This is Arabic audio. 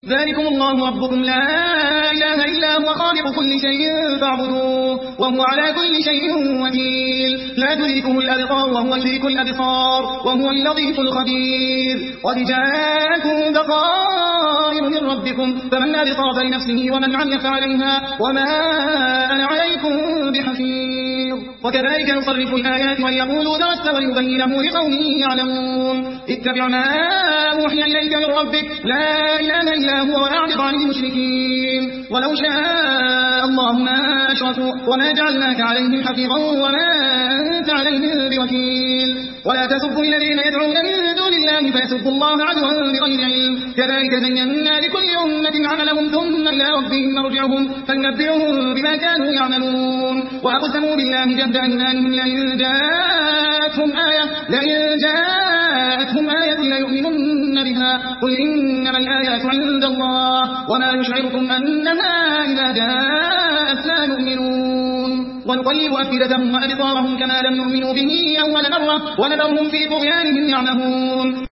ذلكم الله ربكم لا إله إلا هو خالق كل شيء فاعبدوه وهو على كل شيء وكيل لا تدركه الأبصار وهو يدرك الأبصار وهو اللطيف الخبير قد جاءكم بصائر من ربكم فمن أبصر فلنفسه ومن عمي فعليها وما أنا عليكم بحفيظ وكذلك نصرف الآيات وليقولوا درست وليبينه لقوم يعلمون اتبع ما أوحي إليك من ربك لا إله إلا هو وأعرض عن المشركين ولو شاء الله ما أشركوا وما جعلناك عليهم حفيظا وما أنت عليهم بوكيل ولا تسبوا الذين يدعون من دون الله فيسبوا الله عدوا بغير علم كذلك زينا لكل أمة عملهم ثم إلى ربهم مرجعهم فينبئهم بما كانوا يعملون وأقسموا بالله جهد أيمانهم لئن جاءتهم آية ليؤمنن بها قل إنما الآيات عند الله وما يشعركم أنها إذا جاءت لا يؤمنون ونقلب أفئدتهم وأبصارهم كما لم يؤمنوا به أول مرة ونذرهم في طغيانهم يعمهون